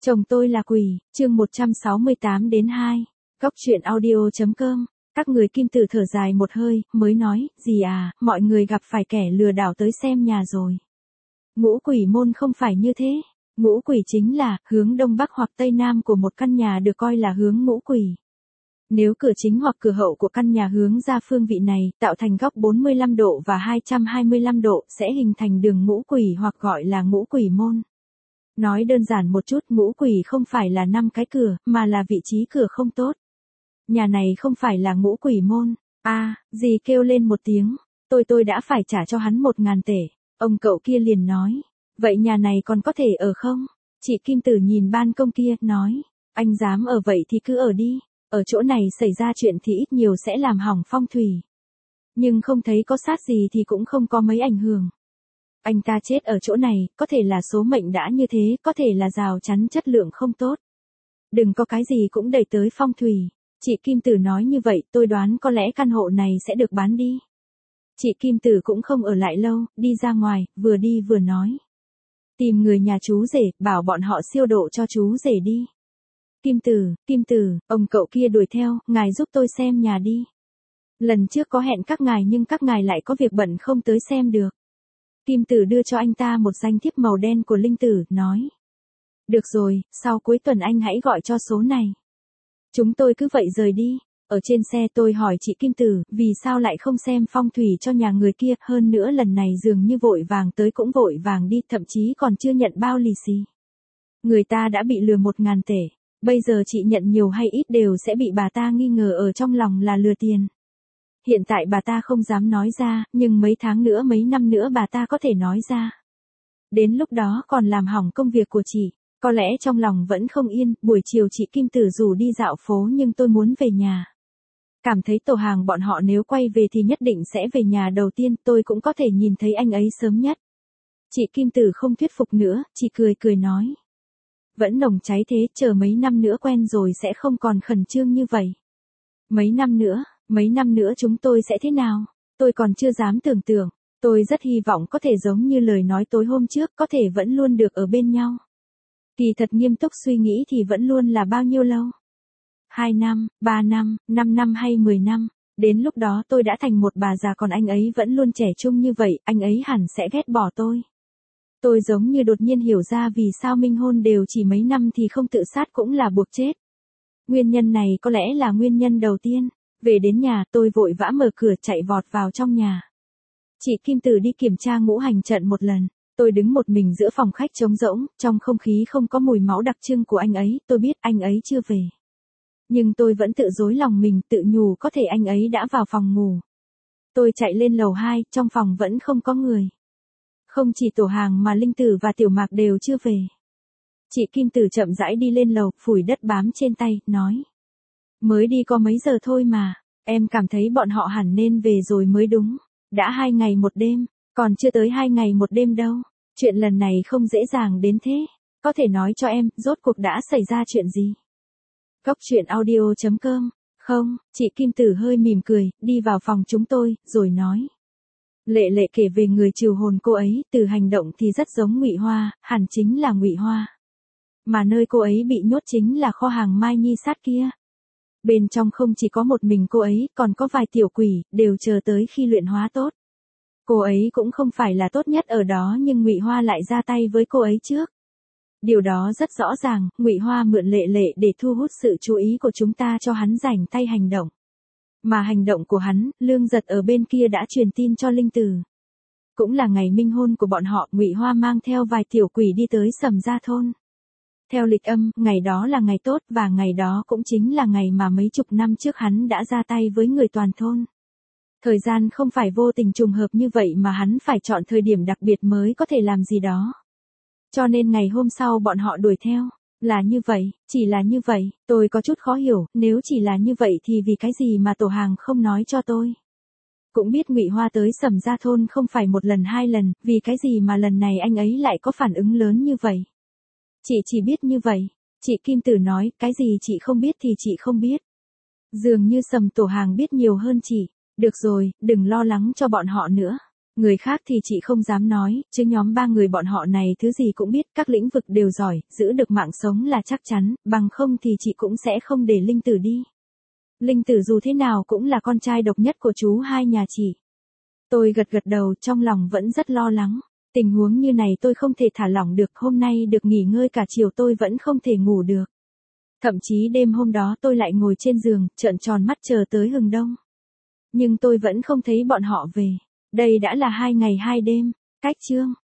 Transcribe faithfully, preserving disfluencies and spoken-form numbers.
Chồng tôi là quỷ, chương một trăm sáu mươi tám đến hai. Góc truyện audio.com. Các người Kim Tử thở dài một hơi, mới nói, gì à, mọi người gặp phải kẻ lừa đảo tới xem nhà rồi. Ngũ quỷ môn không phải như thế. Ngũ quỷ chính là, hướng đông bắc hoặc tây nam của một căn nhà được coi là hướng ngũ quỷ. Nếu cửa chính hoặc cửa hậu của căn nhà hướng ra phương vị này, tạo thành góc bốn mươi lăm độ và hai trăm hai mươi lăm độ, sẽ hình thành đường ngũ quỷ hoặc gọi là ngũ quỷ môn. Nói đơn giản một chút, ngũ quỷ không phải là năm cái cửa, mà là vị trí cửa không tốt. Nhà này không phải là ngũ quỷ môn. A, à, dì kêu lên một tiếng, tôi tôi đã phải trả cho hắn một ngàn tể. Ông cậu kia liền nói, vậy nhà này còn có thể ở không? Chị Kim Tử nhìn ban công kia, nói, anh dám ở vậy thì cứ ở đi, ở chỗ này xảy ra chuyện thì ít nhiều sẽ làm hỏng phong thủy. Nhưng không thấy có sát gì thì cũng không có mấy ảnh hưởng. Anh ta chết ở chỗ này, có thể là số mệnh đã như thế, có thể là rào chắn chất lượng không tốt. Đừng có cái gì cũng đẩy tới phong thủy. Chị Kim Tử nói như vậy, tôi đoán có lẽ căn hộ này sẽ được bán đi. Chị Kim Tử cũng không ở lại lâu, đi ra ngoài, vừa đi vừa nói. Tìm người nhà chú rể, bảo bọn họ siêu độ cho chú rể đi. Kim Tử, Kim Tử, ông cậu kia đuổi theo, ngài giúp tôi xem nhà đi. Lần trước có hẹn các ngài nhưng các ngài lại có việc bận không tới xem được. Kim Tử đưa cho anh ta một danh thiếp màu đen của Linh Tử, nói. Được rồi, sau cuối tuần anh hãy gọi cho số này. Chúng tôi cứ vậy rời đi. Ở trên xe tôi hỏi chị Kim Tử, vì sao lại không xem phong thủy cho nhà người kia, hơn nữa lần này dường như vội vàng tới cũng vội vàng đi, thậm chí còn chưa nhận bao lì xì. Người ta đã bị lừa một ngàn tể, bây giờ chị nhận nhiều hay ít đều sẽ bị bà ta nghi ngờ ở trong lòng là lừa tiền. Hiện tại bà ta không dám nói ra, nhưng mấy tháng nữa mấy năm nữa bà ta có thể nói ra. Đến lúc đó còn làm hỏng công việc của chị, có lẽ trong lòng vẫn không yên. Buổi chiều chị Kim Tử rủ đi dạo phố nhưng tôi muốn về nhà. Cảm thấy tổ hàng bọn họ nếu quay về thì nhất định sẽ về nhà đầu tiên, tôi cũng có thể nhìn thấy anh ấy sớm nhất. Chị Kim Tử không thuyết phục nữa, chỉ cười cười nói. Vẫn nồng cháy thế, chờ mấy năm nữa quen rồi sẽ không còn khẩn trương như vậy. Mấy năm nữa, mấy năm nữa chúng tôi sẽ thế nào? Tôi còn chưa dám tưởng tượng. Tôi rất hy vọng có thể giống như lời nói tối hôm trước, có thể vẫn luôn được ở bên nhau. Kỳ thật nghiêm túc suy nghĩ thì vẫn luôn là bao nhiêu lâu? Hai năm, ba năm, năm năm hay mười năm? Đến lúc đó tôi đã thành một bà già còn anh ấy vẫn luôn trẻ trung như vậy, anh ấy hẳn sẽ ghét bỏ tôi. Tôi giống như đột nhiên hiểu ra vì sao minh hôn đều chỉ mấy năm thì không tự sát cũng là buộc chết. Nguyên nhân này có lẽ là nguyên nhân đầu tiên. Về đến nhà tôi vội vã mở cửa chạy vọt vào trong nhà. Chị Kim Tử đi kiểm tra ngũ hành trận một lần. Tôi đứng một mình giữa phòng khách trống rỗng, trong không khí không có mùi máu đặc trưng của anh ấy, tôi biết anh ấy chưa về. Nhưng tôi vẫn tự dối lòng mình, tự nhủ có thể anh ấy đã vào phòng ngủ. Tôi chạy lên lầu hai, trong phòng vẫn không có người. Không chỉ tổ hàng mà Linh Tử và Tiểu Mạc đều chưa về. Chị Kim Tử chậm rãi đi lên lầu, phủi đất bám trên tay, nói. Mới đi có mấy giờ thôi mà, em cảm thấy bọn họ hẳn nên về rồi mới đúng. Đã hai ngày một đêm, còn chưa tới hai ngày một đêm đâu. Chuyện lần này không dễ dàng đến thế. Có thể nói cho em, rốt cuộc đã xảy ra chuyện gì? Góc truyện audio.com. Không, chị Kim Tử hơi mỉm cười, đi vào phòng chúng tôi, rồi nói. Lệ Lệ kể về người trừ hồn cô ấy, từ hành động thì rất giống Ngụy Hoa, hẳn chính là Ngụy Hoa. Mà nơi cô ấy bị nhốt chính là kho hàng Mai Nhi sát kia. Bên trong không chỉ có một mình cô ấy, còn có vài tiểu quỷ, đều chờ tới khi luyện hóa tốt. Cô ấy cũng không phải là tốt nhất ở đó nhưng Ngụy Hoa lại ra tay với cô ấy trước. Điều đó rất rõ ràng, Ngụy Hoa mượn Lệ Lệ để thu hút sự chú ý của chúng ta cho hắn rảnh tay hành động. Mà hành động của hắn, Lương Giật ở bên kia đã truyền tin cho Linh Tử. Cũng là ngày minh hôn của bọn họ, Ngụy Hoa mang theo vài tiểu quỷ đi tới Sầm Gia thôn. Theo lịch âm, ngày đó là ngày tốt và ngày đó cũng chính là ngày mà mấy chục năm trước hắn đã ra tay với người toàn thôn. Thời gian không phải vô tình trùng hợp như vậy mà hắn phải chọn thời điểm đặc biệt mới có thể làm gì đó. Cho nên ngày hôm sau bọn họ đuổi theo. Là như vậy, chỉ là như vậy, tôi có chút khó hiểu, nếu chỉ là như vậy thì vì cái gì mà tổ hàng không nói cho tôi. Cũng biết Ngụy Hoa tới Sầm Gia thôn không phải một lần hai lần, vì cái gì mà lần này anh ấy lại có phản ứng lớn như vậy. Chị chỉ biết như vậy. Chị Kim Tử nói, cái gì chị không biết thì chị không biết. Dường như Sầm tổ hàng biết nhiều hơn chị. Được rồi, đừng lo lắng cho bọn họ nữa. Người khác thì chị không dám nói, chứ nhóm ba người bọn họ này thứ gì cũng biết, các lĩnh vực đều giỏi, giữ được mạng sống là chắc chắn, bằng không thì chị cũng sẽ không để Linh Tử đi. Linh Tử dù thế nào cũng là con trai độc nhất của chú hai nhà chị. Tôi gật gật đầu, trong lòng vẫn rất lo lắng. Tình huống như này tôi không thể thả lỏng được, hôm nay được nghỉ ngơi cả chiều tôi vẫn không thể ngủ được. Thậm chí đêm hôm đó tôi lại ngồi trên giường, trợn tròn mắt chờ tới hừng đông. Nhưng tôi vẫn không thấy bọn họ về. Đây đã là hai ngày hai đêm. Cách chương